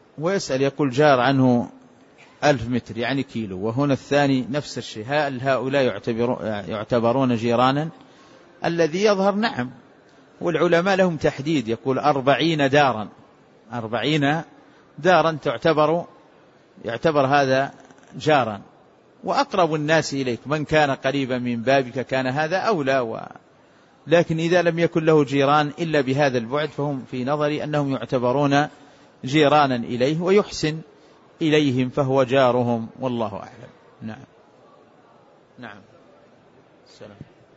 ويسأل يقول جار عنه 1000 متر يعني كيلو، وهنا الثاني نفس الشيء، هل هؤلاء يعتبرون جيرانا؟ الذي يظهر نعم، والعلماء لهم تحديد، يقول 40 دارا، 40 دارا يعتبر هذا جارا، وأقرب الناس إليك من كان قريبا من بابك كان هذا أولى. لكن إذا لم يكن له جيران إلا بهذا البعد فهم في نظري أنهم يعتبرون جيرانا إليه ويحسن إليهم فهو جارهم، والله أعلم. نعم. نعم. السلام.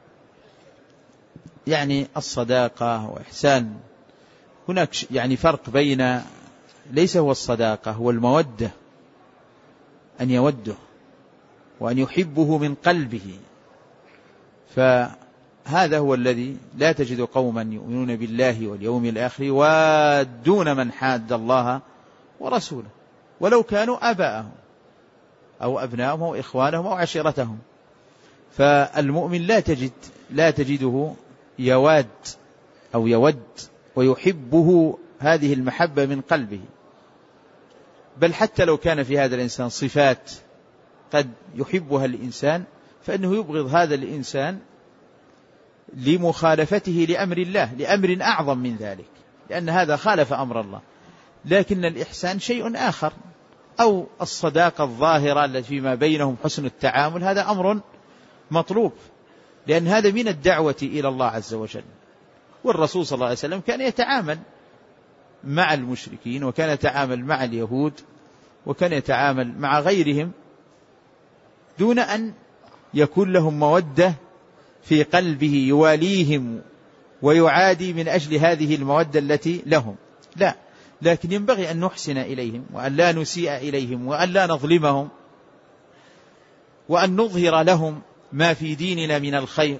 يعني الصداقة وإحسان، هناك يعني فرق بين، ليس هو الصداقة، هو المودة، أن يوده وأن يحبه من قلبه، فهذا هو الذي لا تجد قوما يؤمنون بالله واليوم الآخر يوادون من حاد الله ورسوله ولو كانوا آباءهم أو أبناءهم أو إخوانهم أو عشيرتهم. فالمؤمن لا تجده يواد أو يود ويحبه هذه المحبة من قلبه، بل حتى لو كان في هذا الإنسان صفات قد يحبها الإنسان فإنه يبغض هذا الإنسان لمخالفته لأمر الله، لأمر أعظم من ذلك، لأن هذا خالف أمر الله. لكن الإحسان شيء آخر، أو الصداقة الظاهرة التي فيما بينهم حسن التعامل، هذا أمر مطلوب، لأن هذا من الدعوة إلى الله عز وجل. والرسول صلى الله عليه وسلم كان يتعامل مع المشركين، وكان يتعامل مع اليهود، وكان يتعامل مع غيرهم دون أن يكون لهم مودة في قلبه يواليهم ويعادي من أجل هذه المودة التي لهم، لا، لكن ينبغي أن نحسن إليهم وأن لا نسيء إليهم وأن لا نظلمهم وأن نظهر لهم ما في ديننا من الخير.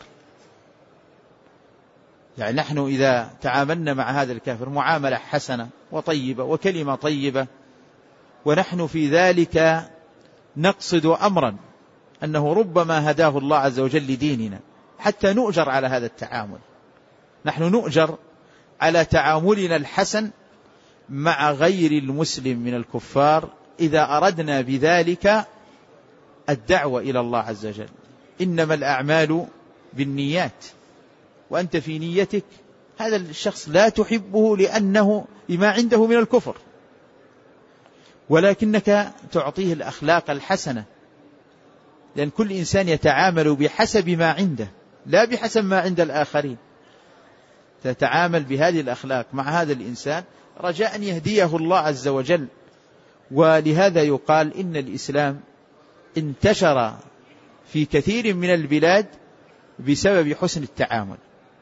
يعني نحن إذا تعاملنا مع هذا الكافر معاملة حسنة وطيبة وكلمة طيبة، ونحن في ذلك نقصد أمرا أنه ربما هداه الله عز وجل لديننا، حتى نؤجر على هذا التعامل. نحن نؤجر على تعاملنا الحسن مع غير المسلم من الكفار إذا أردنا بذلك الدعوة إلى الله عز وجل. إنما الأعمال بالنيات، وأنت في نيتك هذا الشخص لا تحبه لأنه لما عنده من الكفر، ولكنك تعطيه الأخلاق الحسنة، لأن كل إنسان يتعامل بحسب ما عنده لا بحسب ما عند الآخرين. تتعامل بهذه الأخلاق مع هذا الإنسان رجاء أن يهديه الله عز وجل. ولهذا يقال إن الإسلام انتشر في كثير من البلاد بسبب حسن التعامل.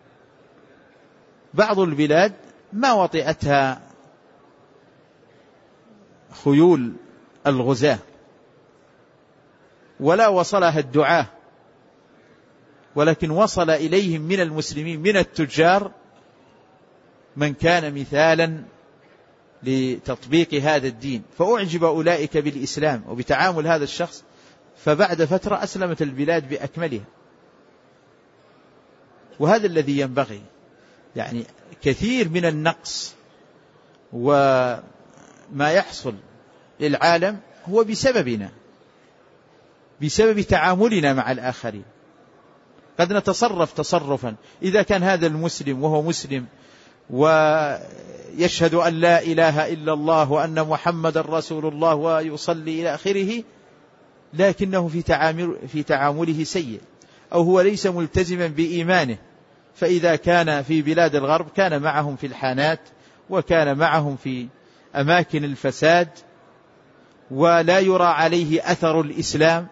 بعض البلاد ما وطئتها خيول الغزاة ولا وصلها الدعاة، ولكن وصل إليهم من المسلمين من التجار من كان مثالا لتطبيق هذا الدين، فأعجب أولئك بالإسلام وبتعامل هذا الشخص، فبعد فترة أسلمت البلاد بأكملها. وهذا الذي ينبغي، يعني كثير من النقص وما يحصل للعالم هو بسببنا، بسبب تعاملنا مع الآخرين. قد نتصرف تصرفا، إذا كان هذا المسلم وهو مسلم ويشهد أن لا إله إلا الله وأن محمد رسول الله ويصلي إلى آخره، لكنه في تعامله سيء، أو هو ليس ملتزما بإيمانه، فإذا كان في بلاد الغرب كان معهم في الحانات وكان معهم في أماكن الفساد ولا يرى عليه أثر الإسلام،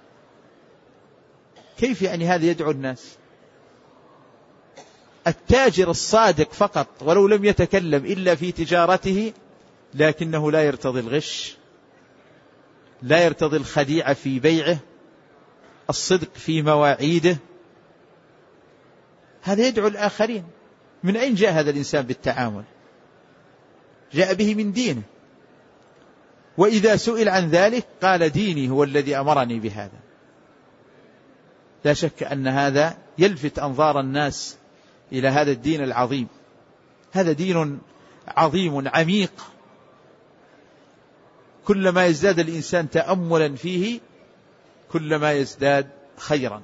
كيف يعني هذا يدعو الناس؟ التاجر الصادق فقط ولو لم يتكلم إلا في تجارته، لكنه لا يرتضي الغش، لا يرتضي الخديعة في بيعه، الصدق في مواعيده، هذا يدعو الآخرين. من أين جاء هذا الإنسان بالتعامل؟ جاء به من دينه، وإذا سئل عن ذلك قال ديني هو الذي أمرني بهذا. لا شك أن هذا يلفت أنظار الناس إلى هذا الدين العظيم. هذا دين عظيم عميق كلما يزداد الإنسان تأملا فيه كلما يزداد خيرا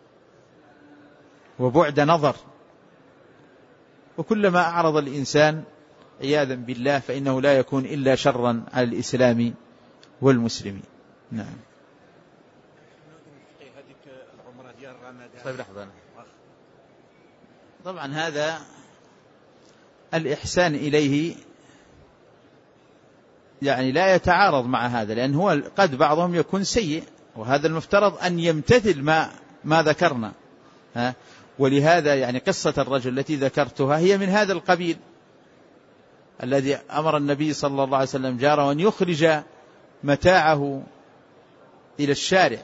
وبعد نظر، وكلما أعرض الإنسان عياذا بالله فإنه لا يكون إلا شرا على الإسلام والمسلمين. نعم. طيب لحظة. طبعا هذا الإحسان إليه يعني لا يتعارض مع هذا، لأن هو قد بعضهم يكون سيء، وهذا المفترض أن يمتثل ما ذكرنا. ولهذا يعني قصة الرجل التي ذكرتها هي من هذا القبيل، الذي أمر النبي صلى الله عليه وسلم جاره أن يخرج متاعه إلى الشارع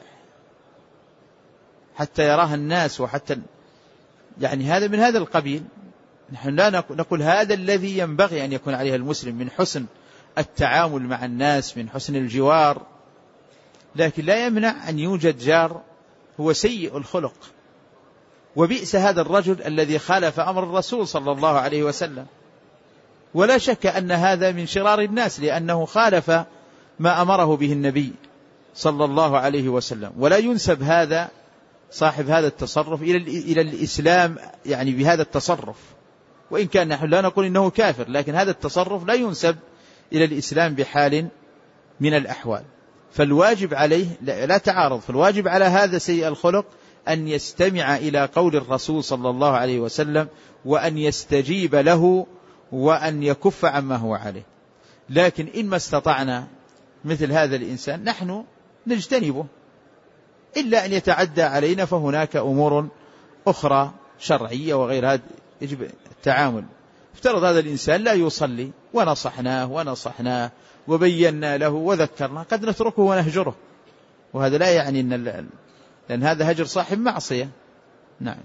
حتى يراها الناس، وحتى يعني هذا من هذا القبيل. نحن لا نقول هذا الذي ينبغي أن يكون عليه المسلم من حسن التعامل مع الناس، من حسن الجوار، لكن لا يمنع أن يوجد جار هو سيء الخلق. وبئس هذا الرجل الذي خالف أمر الرسول صلى الله عليه وسلم، ولا شك أن هذا من شرار الناس، لأنه خالف ما أمره به النبي صلى الله عليه وسلم. ولا ينسب هذا صاحب هذا التصرف إلى الإسلام يعني بهذا التصرف، وإن كان نحن لا نقول إنه كافر، لكن هذا التصرف لا ينسب إلى الإسلام بحال من الأحوال. فالواجب عليه لا تعارض، فالواجب على هذا سيء الخلق أن يستمع إلى قول الرسول صلى الله عليه وسلم، وأن يستجيب له، وأن يكف عما هو عليه. لكن إن استطعنا مثل هذا الإنسان نحن نجتنبه، إلا أن يتعدى علينا فهناك أمور أخرى شرعية وغير هذا يجب التعامل. افترض هذا الإنسان لا يصلي ونصحناه وبينا له وذكرنا، قد نتركه ونهجره، وهذا لا يعني لأن هذا هجر صاحب معصية. نعم.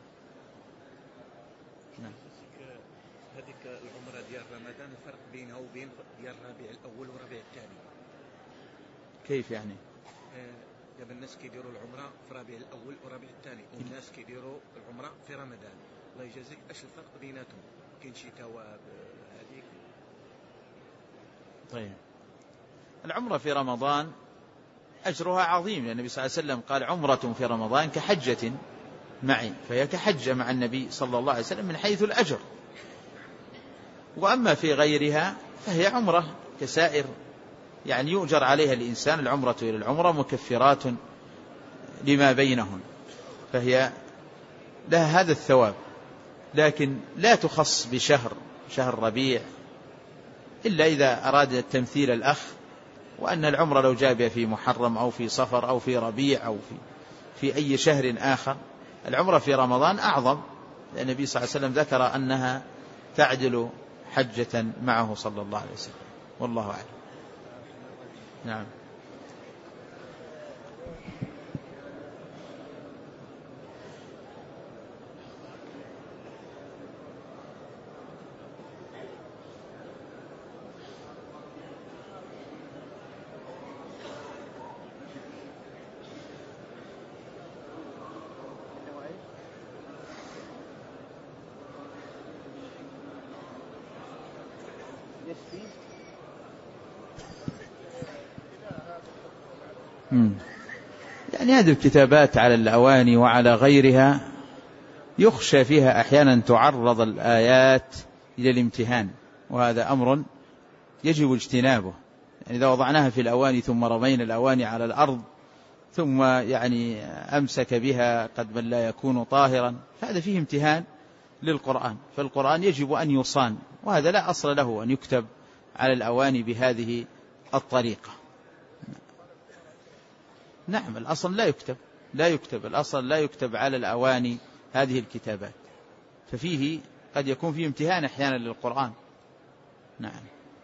هذيك العمرة ديال رمضان الفرق بينها وبين ديال الربيع الأول والربيع الثاني كيف يعني؟ دابا الناس كيديروا العمرة في ربيع الأول وربيع الثاني، والناس كيديروا العمرة في رمضان. الله يجازيك، اش الفرق بيناتهم؟ كاين شي ثواب هذيك؟ طيب، العمرة في رمضان أجرها عظيم، لأن النبي صلى الله عليه وسلم قال عمرة في رمضان كحجة معي، فهي كحجة مع النبي صلى الله عليه وسلم من حيث الأجر. وأما في غيرها فهي عمرة كسائر، يعني يؤجر عليها الإنسان، العمرة إلى العمرة مكفرات لما بينهن، فهي لها هذا الثواب. لكن لا تخص شهر ربيع، إلا إذا أراد تمثيل الأخ، وأن العمرة لو جاء في محرم أو في صفر أو في ربيع أو في أي شهر آخر، العمرة في رمضان أعظم، لأن النبي صلى الله عليه وسلم ذكر أنها تعدل حجة معه صلى الله عليه وسلم، والله أعلم. نعم. يعني هذه الكتابات على الأواني وعلى غيرها يخشى فيها أحيانا تعرض الآيات إلى الامتهان، وهذا أمر يجب اجتنابه. يعني إذا وضعناها في الأواني ثم رمينا الأواني على الأرض ثم يعني أمسك بها قد من لا يكون طاهرا، فهذا فيه امتهان للقرآن. فالقرآن يجب أن يصان، وهذا لا أصل له أن يكتب على الأواني بهذه الطريقة. نعم، الأصل الأصل لا يكتب على الأواني هذه الكتابات، ففيه قد يكون فيه امتهان أحيانا للقرآن. نعم.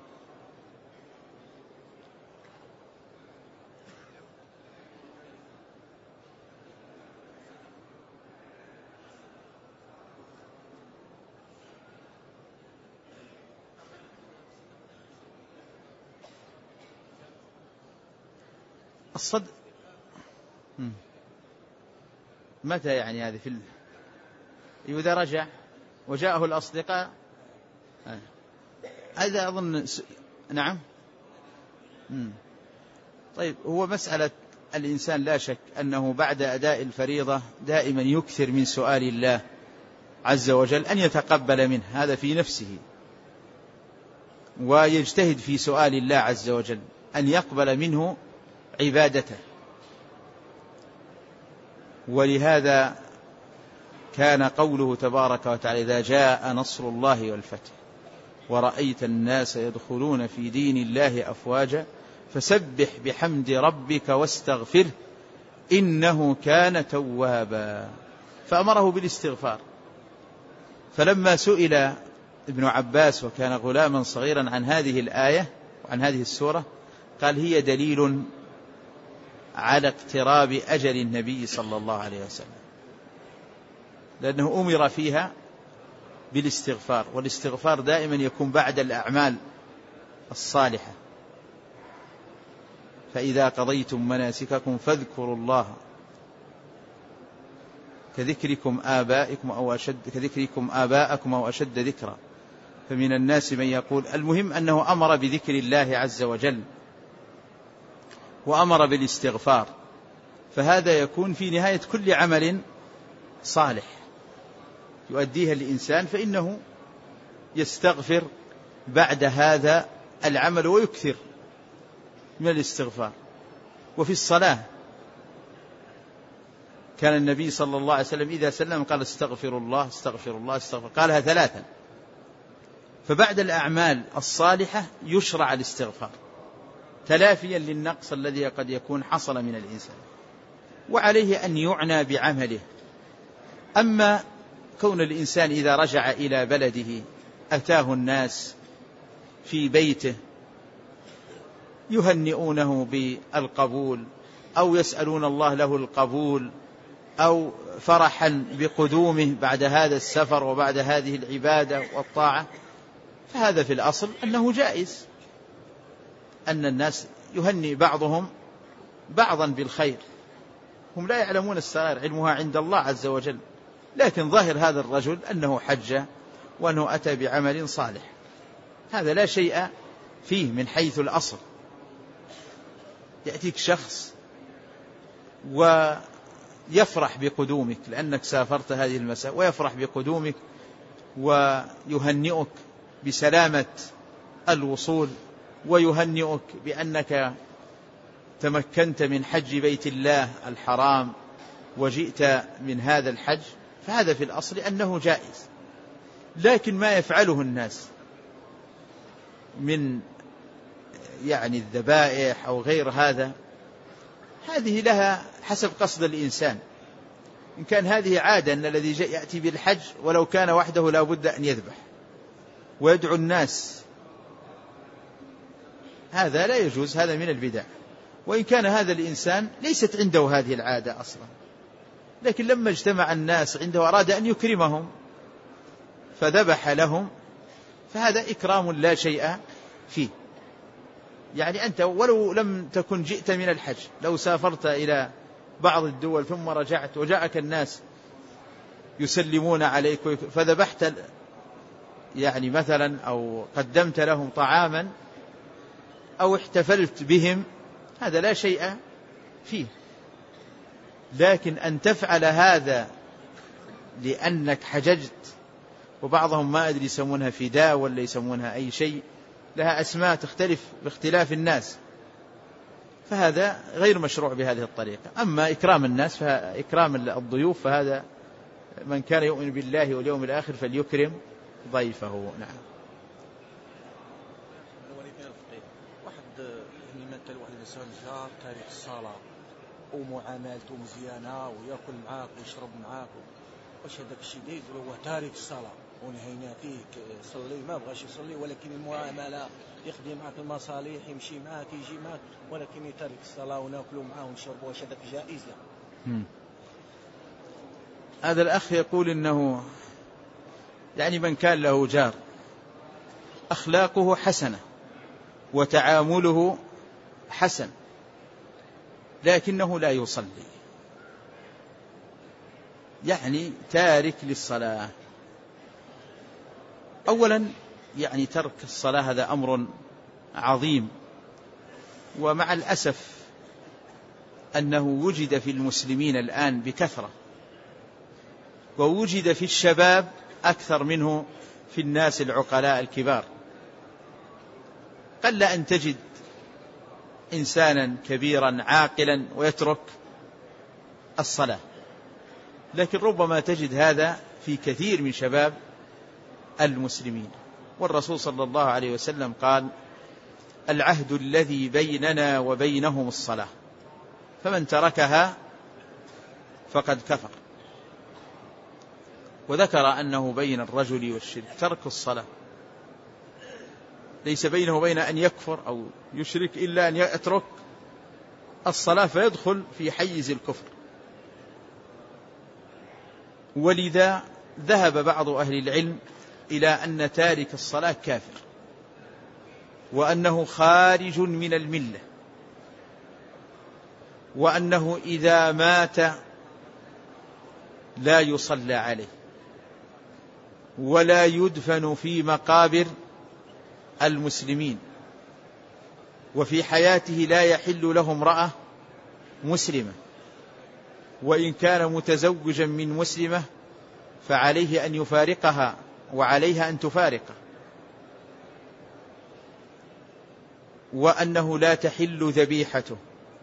الصدق متى يعني هذه إذا رجع وجاءه الأصدقاء هذا أظن. نعم. طيب، هو مسألة الإنسان لا شك أنه بعد أداء الفريضة دائما يكثر من سؤال الله عز وجل أن يتقبل منه، هذا في نفسه، ويجتهد في سؤال الله عز وجل أن يقبل منه عبادته. ولهذا كان قوله تبارك وتعالى: إذا جاء نصر الله والفتح ورأيت الناس يدخلون في دين الله أفواجا فسبح بحمد ربك واستغفره إنه كان توابا، فأمره بالاستغفار. فلما سئل ابن عباس وكان غلاما صغيرا عن هذه الآية وعن هذه السورة قال: هي دليل على اقتراب أجل النبي صلى الله عليه وسلم، لأنه أمر فيها بالاستغفار، والاستغفار دائما يكون بعد الأعمال الصالحة. فإذا قضيتم مناسككم فاذكروا الله كذكركم آباءكم أو أشد ذكرا، فمن الناس من يقول. المهم أنه أمر بذكر الله عز وجل وأمر بالاستغفار، فهذا يكون في نهاية كل عمل صالح يؤديها الإنسان، فإنه يستغفر بعد هذا العمل ويكثر من الاستغفار. وفي الصلاة كان النبي صلى الله عليه وسلم إذا سلم قال: استغفر الله استغفر الله استغفر، قالها 3. فبعد الأعمال الصالحة يشرع الاستغفار تلافيا للنقص الذي قد يكون حصل من الإنسان، وعليه أن يعنى بعمله. أما كون الإنسان إذا رجع إلى بلده أتاه الناس في بيته يهنئونه بالقبول أو يسألون الله له القبول أو فرحا بقدومه بعد هذا السفر وبعد هذه العبادة والطاعة، فهذا في الأصل أنه جائز أن الناس يهنئ بعضهم بعضا بالخير، هم لا يعلمون السرائر، علمها عند الله عز وجل. لكن ظاهر هذا الرجل أنه حج وأنه أتى بعمل صالح، هذا لا شيء فيه من حيث الأصل. يأتيك شخص ويفرح بقدومك لأنك سافرت هذه المساء، ويفرح بقدومك ويهنئك بسلامة الوصول، ويهنئك بأنك تمكنت من حج بيت الله الحرام وجئت من هذا الحج، فهذا في الأصل أنه جائز. لكن ما يفعله الناس من الذبائح أو غير هذا، هذه لها حسب قصد الإنسان. إن كان هذه عادة أن الذي يأتي بالحج ولو كان وحده لا بد أن يذبح ويدعو الناس، هذا لا يجوز، هذا من البدع. وإن كان هذا الإنسان ليست عنده هذه العادة أصلا، لكن لما اجتمع الناس عنده أراد أن يكرمهم فذبح لهم، فهذا إكرام لا شيء فيه. أنت ولو لم تكن جئت من الحج، لو سافرت إلى بعض الدول ثم رجعت وجاءك الناس يسلمون عليك فذبحت مثلا أو قدمت لهم طعاما أو احتفلت بهم، هذا لا شيء فيه. لكن أن تفعل هذا لأنك حججت، وبعضهم ما أدري يسمونها فداء ولا يسمونها أي شيء، لها أسماء تختلف باختلاف الناس، فهذا غير مشروع بهذه الطريقة. أما إكرام الناس فإكرام الضيوف فهذا من كان يؤمن بالله واليوم الآخر فليكرم ضيفه. نعم. واحد الإنسان جار تاريخ الصلاة ومعاملته مزيانة ويأكل معاك ويشرب معاك، واش هذاك الشيء داير هو تارك الصلاة ونهينا فيه صلي ما بغاش يصلي، ولكن المعاملة يخدم معك المصالح يمشي معك يجي معك، ولكن يترك الصلاة وناكلوا معاه ونشربوا، واش هذاك جائز؟ هذا الأخ يقول إنه من كان له جار أخلاقه حسنة وتعامله حسن لكنه لا يصلي، تارك للصلاة. أولا ترك الصلاة هذا أمر عظيم، ومع الأسف أنه وجد في المسلمين الآن بكثرة، ووجد في الشباب أكثر منه في الناس العقلاء الكبار. قل أن تجد إنسانا كبيرا عاقلا ويترك الصلاة، لكن ربما تجد هذا في كثير من شباب المسلمين. والرسول صلى الله عليه وسلم قال: العهد الذي بيننا وبينهم الصلاة، فمن تركها فقد كفر. وذكر أنه بين الرجل والشرك ترك الصلاة، ليس بينه وبين أن يكفر أو يشرك إلا أن يترك الصلاة فيدخل في حيز الكفر. ولذا ذهب بعض أهل العلم إلى أن تارك الصلاة كافر، وأنه خارج من الملة، وأنه إذا مات لا يصلى عليه ولا يدفن في مقابر المسلمين، وفي حياته لا يحل له امرأة مسلمة، وإن كان متزوجا من مسلمة فعليه أن يفارقها وعليها أن تفارقه، وأنه لا تحل ذبيحته،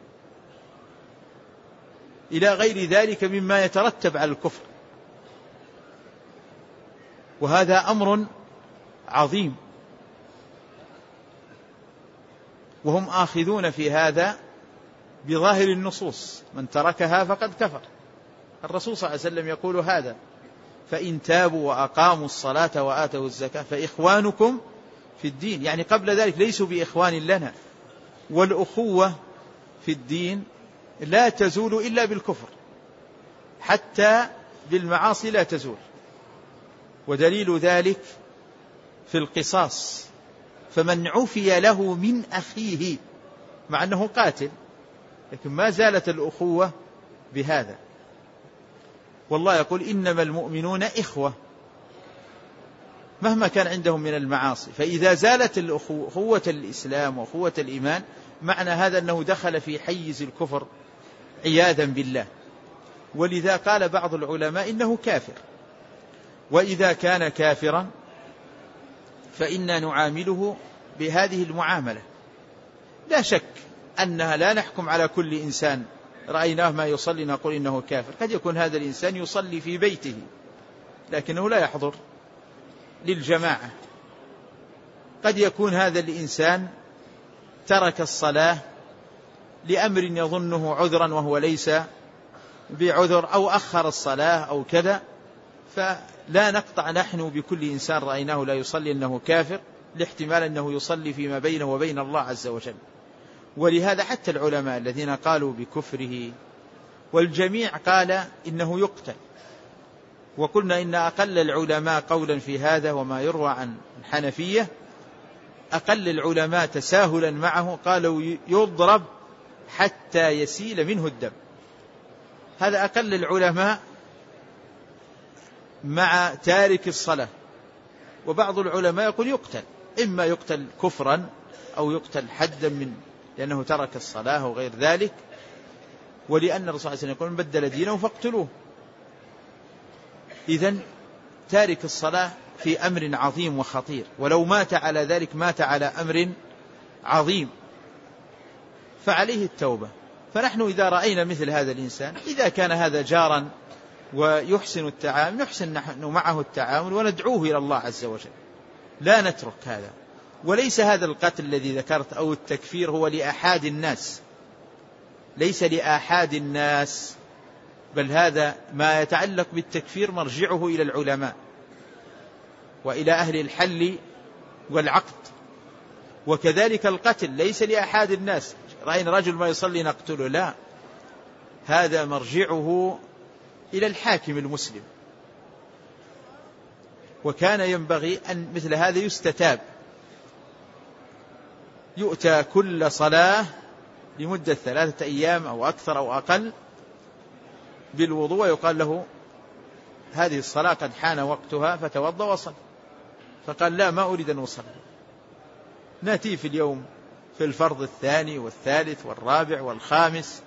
إلى غير ذلك مما يترتب على الكفر. وهذا أمر عظيم، وهم آخذون في هذا بظاهر النصوص: من تركها فقد كفر. الرسول صلى الله عليه وسلم يقول هذا: فإن تابوا وأقاموا الصلاة وآتوا الزكاة فإخوانكم في الدين، يعني قبل ذلك ليسوا بإخوان لنا. والأخوة في الدين لا تزول إلا بالكفر، حتى بالمعاصي لا تزول. ودليل ذلك في القصاص: فمن عفي له من أخيه، مع أنه قاتل، لكن ما زالت الأخوة بهذا. والله يقول: إنما المؤمنون إخوة، مهما كان عندهم من المعاصي. فإذا زالت أخوة الإسلام وأخوة الإيمان، معنى هذا أنه دخل في حيز الكفر عياذا بالله. ولذا قال بعض العلماء إنه كافر. وإذا كان كافرا فإنا نعامله بهذه المعاملة. لا شك أنها لا نحكم على كل إنسان رأيناه ما يصلي نقول إنه كافر. قد يكون هذا الإنسان يصلي في بيته لكنه لا يحضر للجماعة. قد يكون هذا الإنسان ترك الصلاة لأمر يظنه عذرا وهو ليس بعذر، أو أخر الصلاة أو كذا. فلا نقطع نحن بكل إنسان رأيناه لا يصلي أنه كافر، لاحتمال أنه يصلي فيما بينه وبين الله عز وجل. ولهذا حتى العلماء الذين قالوا بكفره والجميع قال إنه يقتل. وقلنا إن أقل العلماء قولا في هذا وما يروى عن الحنفية، أقل العلماء تساهلا معه قالوا يضرب حتى يسيل منه الدم. هذا أقل العلماء مع تارك الصلاة. وبعض العلماء يقول يقتل، إما يقتل كفرا أو يقتل حدا لأنه ترك الصلاة أو غير ذلك. ولأن الرسول صلى الله عليه وسلم يقول: من بدل دينه فاقتلوه. إذن تارك الصلاة في أمر عظيم وخطير، ولو مات على ذلك مات على أمر عظيم، فعليه التوبة. فنحن إذا رأينا مثل هذا الإنسان، إذا كان هذا جارا ويحسن التعامل، نحسن نحن معه التعامل وندعوه إلى الله عز وجل، لا نترك هذا. وليس هذا القتل الذي ذكرت أو التكفير هو لأحد الناس، ليس لأحد الناس، بل هذا ما يتعلق بالتكفير مرجعه إلى العلماء وإلى أهل الحل والعقد. وكذلك القتل ليس لأحد الناس، رأينا رجل ما يصلي نقتله، لا، هذا مرجعه إلى الحاكم المسلم. وكان ينبغي أن مثل هذا يستتاب، يؤتى كل صلاة لمدة 3 أيام أو أكثر أو أقل بالوضوء، ويقال له: هذه الصلاة قد حان وقتها فتوضأ وصل. فقال: لا، ما أريد أن أصلي. نأتي في اليوم في الفرض الثاني والثالث والرابع والخامس،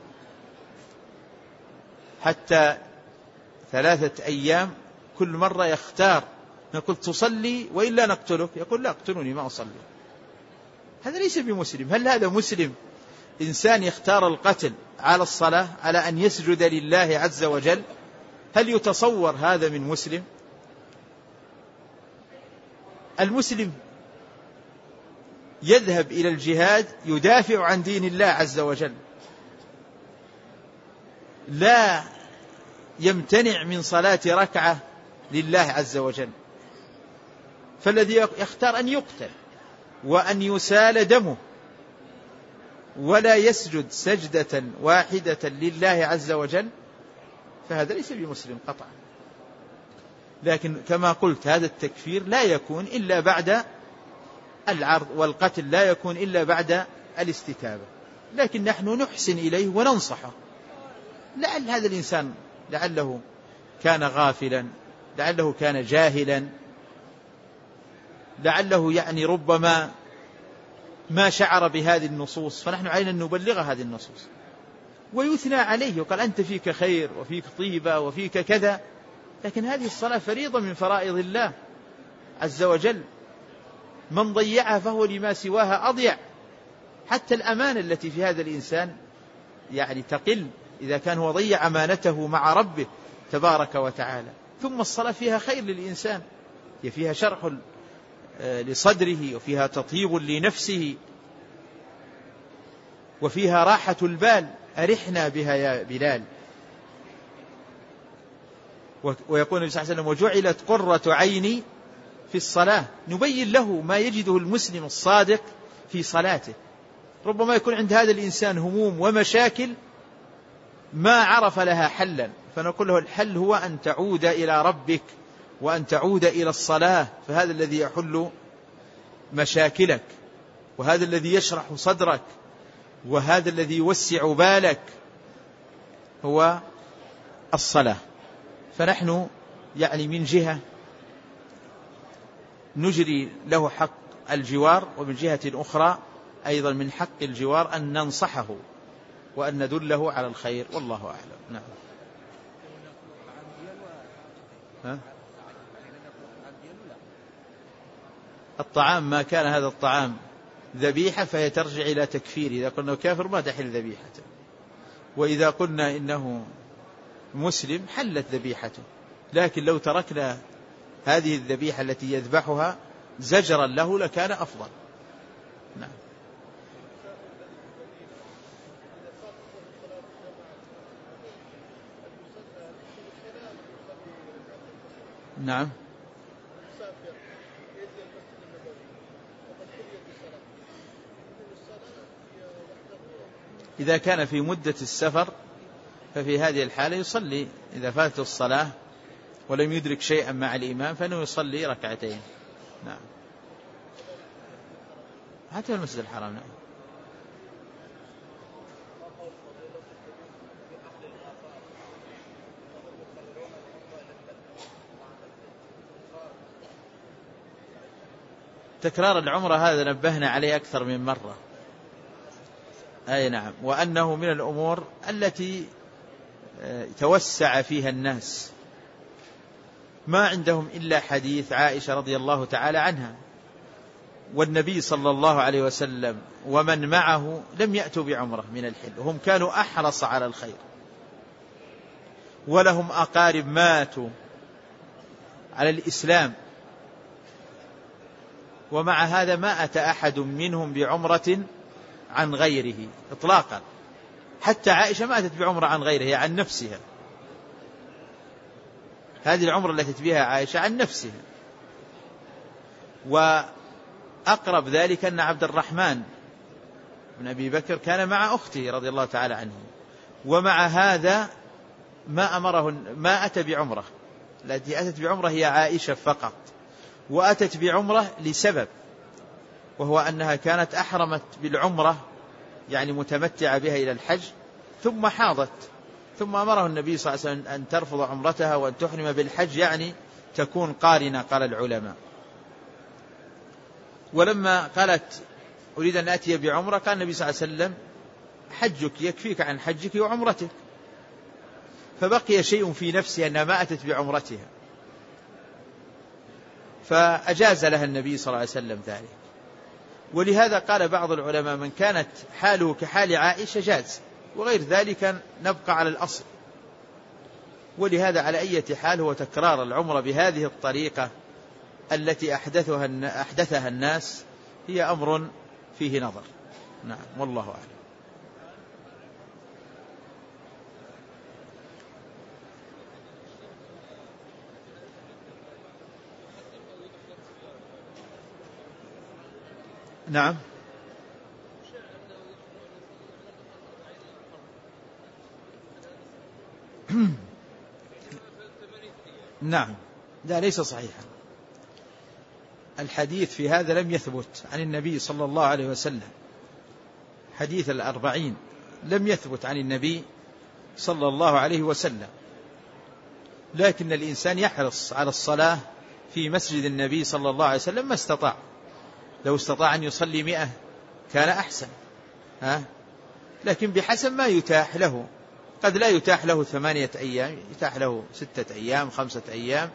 حتى 3 أيام كل مرة يختار. نقول تصلي وإلا نقتلك، يقول لا اقتلوني ما أصلي. هذا ليس بمسلم. هل هذا مسلم؟ إنسان يختار القتل على الصلاة، على أن يسجد لله عز وجل؟ هل يتصور هذا من مسلم؟ المسلم يذهب إلى الجهاد يدافع عن دين الله عز وجل، لا يمتنع من صلاة ركعة لله عز وجل. فالذي يختار أن يقتل وأن يسال دمه ولا يسجد سجدة واحدة لله عز وجل، فهذا ليس بمسلم قطعا. لكن كما قلت هذا التكفير لا يكون إلا بعد العرض، والقتل لا يكون إلا بعد الاستتابة. لكن نحن نحسن إليه وننصحه، لعل هذا الإنسان لعله كان غافلا، لعله كان جاهلا، لعله يعني ربما ما شعر بهذه النصوص، فنحن علينا أن نبلغ هذه النصوص ويثنى عليه وقال أنت فيك خير وفيك طيبة وفيك كذا. لكن هذه الصلاة فريضة من فرائض الله عز وجل، من ضيعها فهو لما سواها أضيع. حتى الأمانة التي في هذا الإنسان يعني تقل إذا كان هو ضيع أمانته مع ربه تبارك وتعالى. ثم الصلاة فيها خير للإنسان، هي فيها شرح لصدره، وفيها تطيب لنفسه، وفيها راحة البال. أرحنا بها يا بلال. ويقول النبي صلى الله عليه وسلم وجعلت قرة عيني في الصلاة. نبين له ما يجده المسلم الصادق في صلاته. ربما يكون عند هذا الإنسان هموم ومشاكل ما عرف لها حلا، فنقول له الحل هو أن تعود إلى ربك وأن تعود إلى الصلاة، فهذا الذي يحل مشاكلك، وهذا الذي يشرح صدرك، وهذا الذي يوسع بالك هو الصلاة. فنحن يعني من جهة نجري له حق الجوار، ومن جهة أخرى أيضا من حق الجوار أن ننصحه وأن ندله على الخير، والله أعلم. نعم. الطعام ما كان هذا الطعام ذبيحة فهي ترجع إلى تكفير. إذا قلنا كافر ما تحل ذبيحته، وإذا قلنا إنه مسلم حلت ذبيحته. لكن لو تركنا هذه الذبيحة التي يذبحها زجرا له لكان أفضل. نعم. نعم. إذا كان في مدة السفر ففي هذه الحالة يصلي، إذا فاتت الصلاة ولم يدرك شيئا مع الإمام فإنه يصلي ركعتين. نعم. حتى في المسجد الحرام. نعم. تكرار العمرة هذا نبهنا عليه أكثر من مرة. أي نعم. وأنه من الأمور التي توسع فيها الناس، ما عندهم إلا حديث عائشة رضي الله تعالى عنها، والنبي صلى الله عليه وسلم ومن معه لم يأتوا بعمرة من الحل، هم كانوا أحرص على الخير، ولهم أقارب ماتوا على الإسلام، ومع هذا ما أتى أحد منهم بعمرة عن غيره إطلاقا. حتى عائشة ما أتت بعمرة عن غيره، عن نفسها. هذه العمرة التي أتت بها عائشة عن نفسها. وأقرب ذلك أن عبد الرحمن بن أبي بكر كان مع أخته رضي الله تعالى عنه، ومع هذا ما أتى بعمرة. التي أتت بعمرة هي عائشة فقط، وأتت بعمرة لسبب، وهو أنها كانت أحرمت بالعمرة يعني متمتعة بها إلى الحج، ثم حاضت، ثم أمره النبي صلى الله عليه وسلم أن ترفض عمرتها وأن تحرم بالحج، يعني تكون قارنة قال العلماء. ولما قالت أريد أن أتي بعمرة، قال النبي صلى الله عليه وسلم حجك يكفيك عن حجك وعمرتك، فبقي شيء في نفسها أنها ما أتت بعمرتها، فأجاز لها النبي صلى الله عليه وسلم ذلك. ولهذا قال بعض العلماء من كانت حاله كحال عائشة جاز، وغير ذلك نبقى على الأصل. ولهذا على أي حال هو تكرار العمرة بهذه الطريقة التي أحدثها الناس هي أمر فيه نظر. نعم، والله أعلم. نعم. نعم، لا ليس صحيحا. الحديث في هذا لم يثبت عن النبي صلى الله عليه وسلم، حديث 40 لم يثبت عن النبي صلى الله عليه وسلم، لكن الإنسان يحرص على الصلاة في مسجد النبي صلى الله عليه وسلم ما استطاع. لو استطاع أن يصلي 100 كان أحسن، لكن بحسب ما يتاح له. قد لا يتاح له 8 أيام، يتاح له 6 أيام 5 أيام،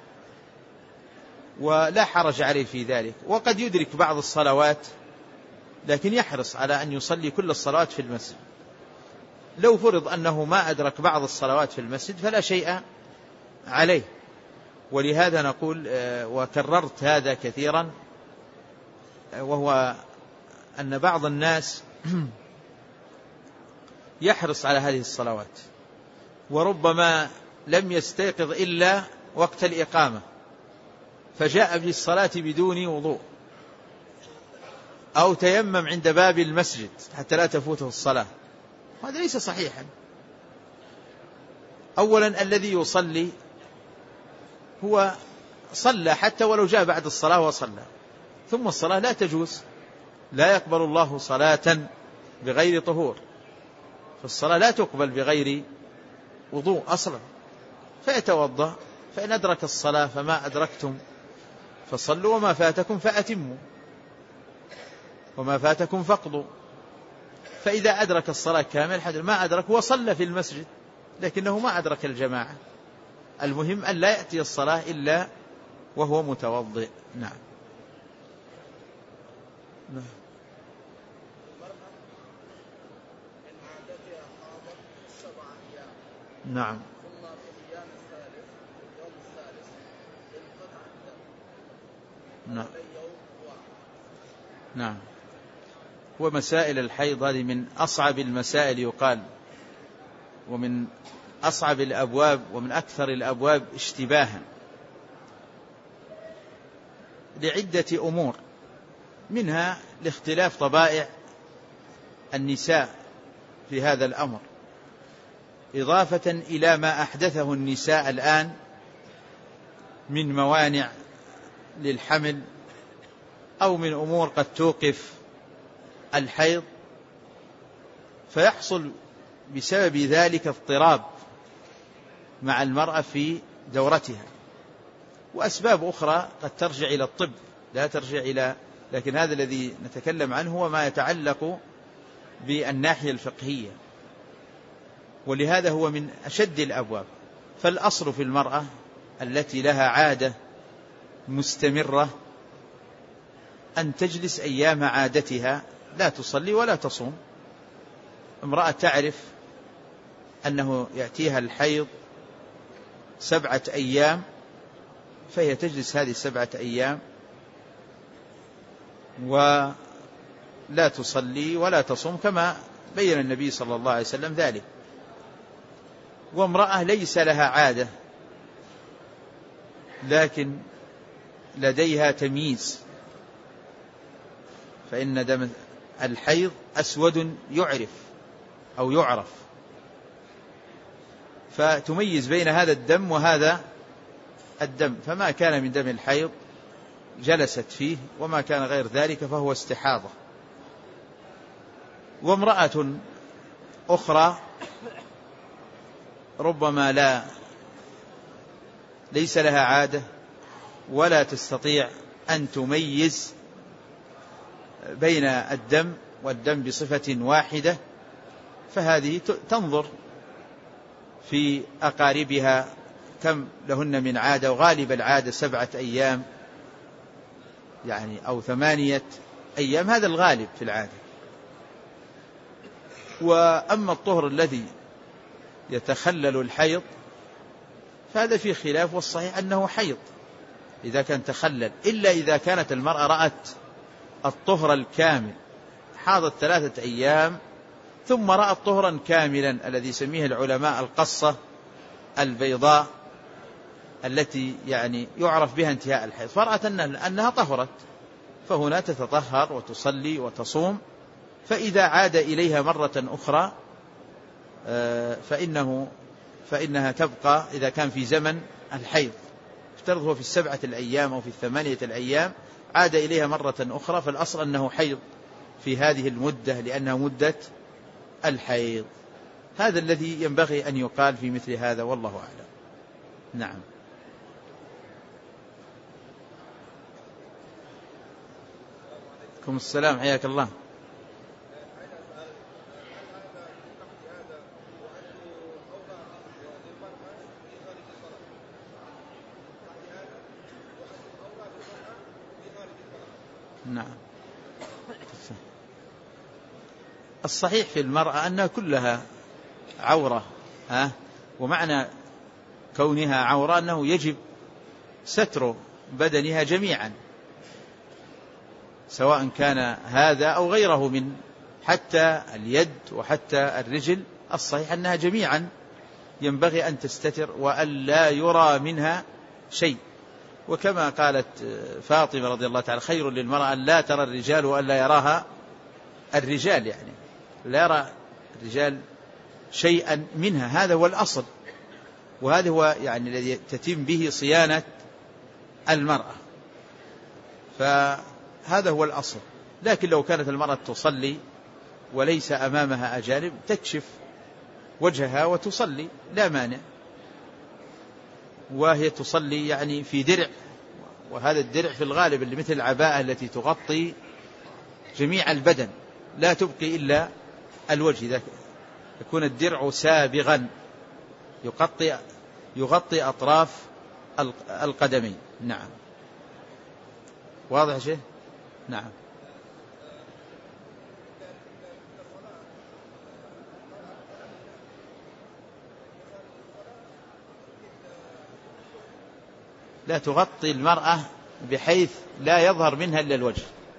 ولا حرج عليه في ذلك. وقد يدرك بعض الصلوات، لكن يحرص على أن يصلي كل الصلوات في المسجد. لو فرض أنه ما أدرك بعض الصلوات في المسجد فلا شيء عليه. ولهذا نقول وكررت هذا كثيرا، وهو أن بعض الناس يحرص على هذه الصلوات، وربما لم يستيقظ إلا وقت الإقامة فجاء بالصلاة بدون وضوء، أو تيمم عند باب المسجد حتى لا تفوته الصلاة. هذا ليس صحيحا. أولا الذي يصلي هو صلى حتى ولو جاء بعد الصلاة وصلى، ثم الصلاة لا تجوز، لا يقبل الله صلاة بغير طهور، فالصلاة لا تقبل بغير وضوء أصلا، فيتوضأ. فإن أدرك الصلاة فما أدركتم فصلوا، وما فاتكم فأتموا، وما فاتكم فاقضوا. فإذا أدرك الصلاة كامل، ما أدرك وصلى في المسجد لكنه ما أدرك الجماعة، المهم أن لا يأتي الصلاة إلا وهو متوضئ. نعم. نعم. نعم. نعم. ومسائل الحيض هذه من أصعب المسائل يقال، ومن أصعب الأبواب، ومن أكثر الأبواب اشتباها لعدة أمور، منها لاختلاف طبائع النساء في هذا الأمر، إضافة إلى ما أحدثه النساء الآن من موانع للحمل، أو من أمور قد توقف الحيض، فيحصل بسبب ذلك اضطراب مع المرأة في دورتها. وأسباب أخرى قد ترجع إلى الطب، لا ترجع إلى، لكن هذا الذي نتكلم عنه هو ما يتعلق بالناحية الفقهية، ولهذا هو من أشد الأبواب. فالأصل في المرأة التي لها عادة مستمرة أن تجلس أيام عادتها، لا تصلي ولا تصوم. امرأة تعرف أنه يأتيها الحيض 7 أيام، فهي تجلس هذه 7 أيام ولا تصلي ولا تصوم، كما بين النبي صلى الله عليه وسلم ذلك. وامرأة ليس لها عادة لكن لديها تمييز، فإن دم الحيض أسود يعرف أو يعرف، فتميز بين هذا الدم وهذا الدم، فما كان من دم الحيض جلست فيه، وما كان غير ذلك فهو استحاضة. وامرأة أخرى ربما ليس لها عادة ولا تستطيع أن تميز بين الدم والدم بصفة واحدة، فهذه تنظر في أقاربها كم لهن من عادة، وغالب العادة 7 أيام يعني أو 8 أيام، هذا الغالب في العادة. وأما الطهر الذي يتخلل الحيض فهذا فيه خلاف، والصحيح أنه حيض إذا كان تخلل، إلا إذا كانت المرأة رأت الطهر الكامل، حاضت 3 أيام ثم رأت طهرا كاملا الذي يسميه العلماء القصة البيضاء التي يعني يعرف بها انتهاء الحيض، فرأت أنها طهرت، فهنا تتطهر وتصلي وتصوم. فإذا عاد إليها مرة أخرى فإنها تبقى، إذا كان في زمن الحيض افترض هو في 7 الأيام أو في 8 الأيام، عاد إليها مرة أخرى، فالأصل أنه حيض في هذه المدة لأنها مدة الحيض. هذا الذي ينبغي أن يقال في مثل هذا، والله أعلم. نعم. عليكم السلام، حياك الله. نعم. الصحيح في المرأة أنها كلها عورة، ومعنى كونها عورة أنه يجب ستر بدنها جميعا، سواء كان هذا أو غيره من حتى اليد وحتى الرجل. الصحيح أنها جميعا ينبغي أن تستتر وأن لا يرى منها شيء، وكما قالت فاطمة رضي الله تعالى: خير للمرأة أن لا ترى الرجال وأن لا يراها الرجال، يعني لا يرى الرجال شيئا منها. هذا هو الأصل، وهذا هو يعني الذي تتم به صيانة المرأة، فهذا هو الأصل. لكن لو كانت المرأة تصلي وليس أمامها أجانب تكشف وجهها وتصلي لا مانع، وهي تصلي يعني في درع، وهذا الدرع في الغالب اللي مثل العباءة التي تغطي جميع البدن لا تبقي إلا الوجه، إذا يكون الدرع سابغا يغطي أطراف القدمين. نعم. واضح شيء؟ نعم. لا تغطي المرأة بحيث لا يظهر منها إلا الوجه.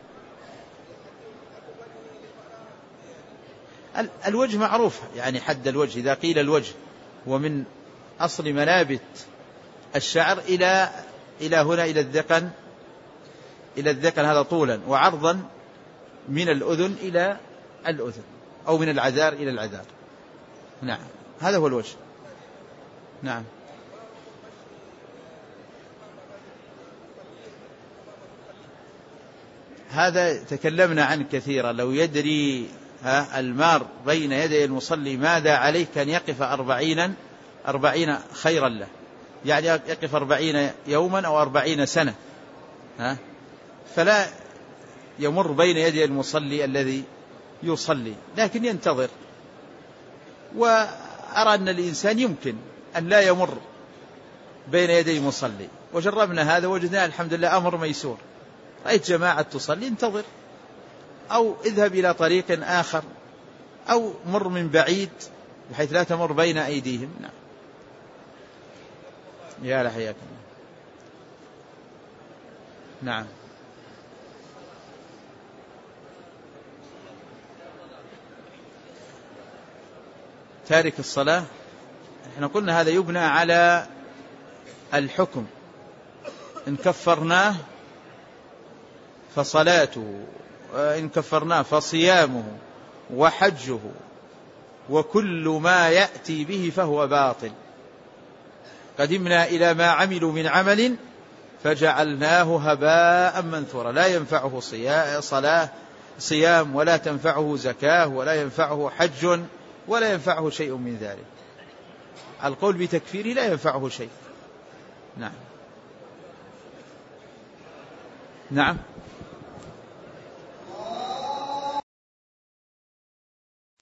الوجه معروف، يعني حد الوجه إذا قيل الوجه ومن أصل منابت الشعر إلى هنا إلى الذقن هذا طولا، وعرضا من الأذن إلى الأذن، أو من العذار إلى العذار. نعم، هذا هو الوجه. نعم. هذا تكلمنا عنه كثيرا. لو يدري المار بين يدي المصلي ماذا عليه كان يقف 40 خيرا له، يعني يقف 40 يوما أو 40 سنة، فلا يمر بين يدي المصلي الذي يصلي، لكن ينتظر. وأرى أن الإنسان يمكن أن لا يمر بين يدي المصلي، وجربنا هذا وجدنا الحمد لله أمر ميسور. رأيت جماعة تصلي انتظر، أو اذهب إلى طريق آخر، أو مر من بعيد بحيث لا تمر بين أيديهم. نعم. يا لحياكم. نعم. تارك الصلاة احنا قلنا هذا يبنى على الحكم، إن كفرناه فصلاته، إن كفرناه فصيامه وحجه وكل ما يأتي به فهو باطل. قدمنا إلى ما عملوا من عمل فجعلناه هباء منثورا. لا ينفعه صيام ولا تنفعه زكاة ولا ينفعه حج ولا ينفعه شيء من ذلك. القول بتكفيره لا ينفعه شيء. نعم. نعم.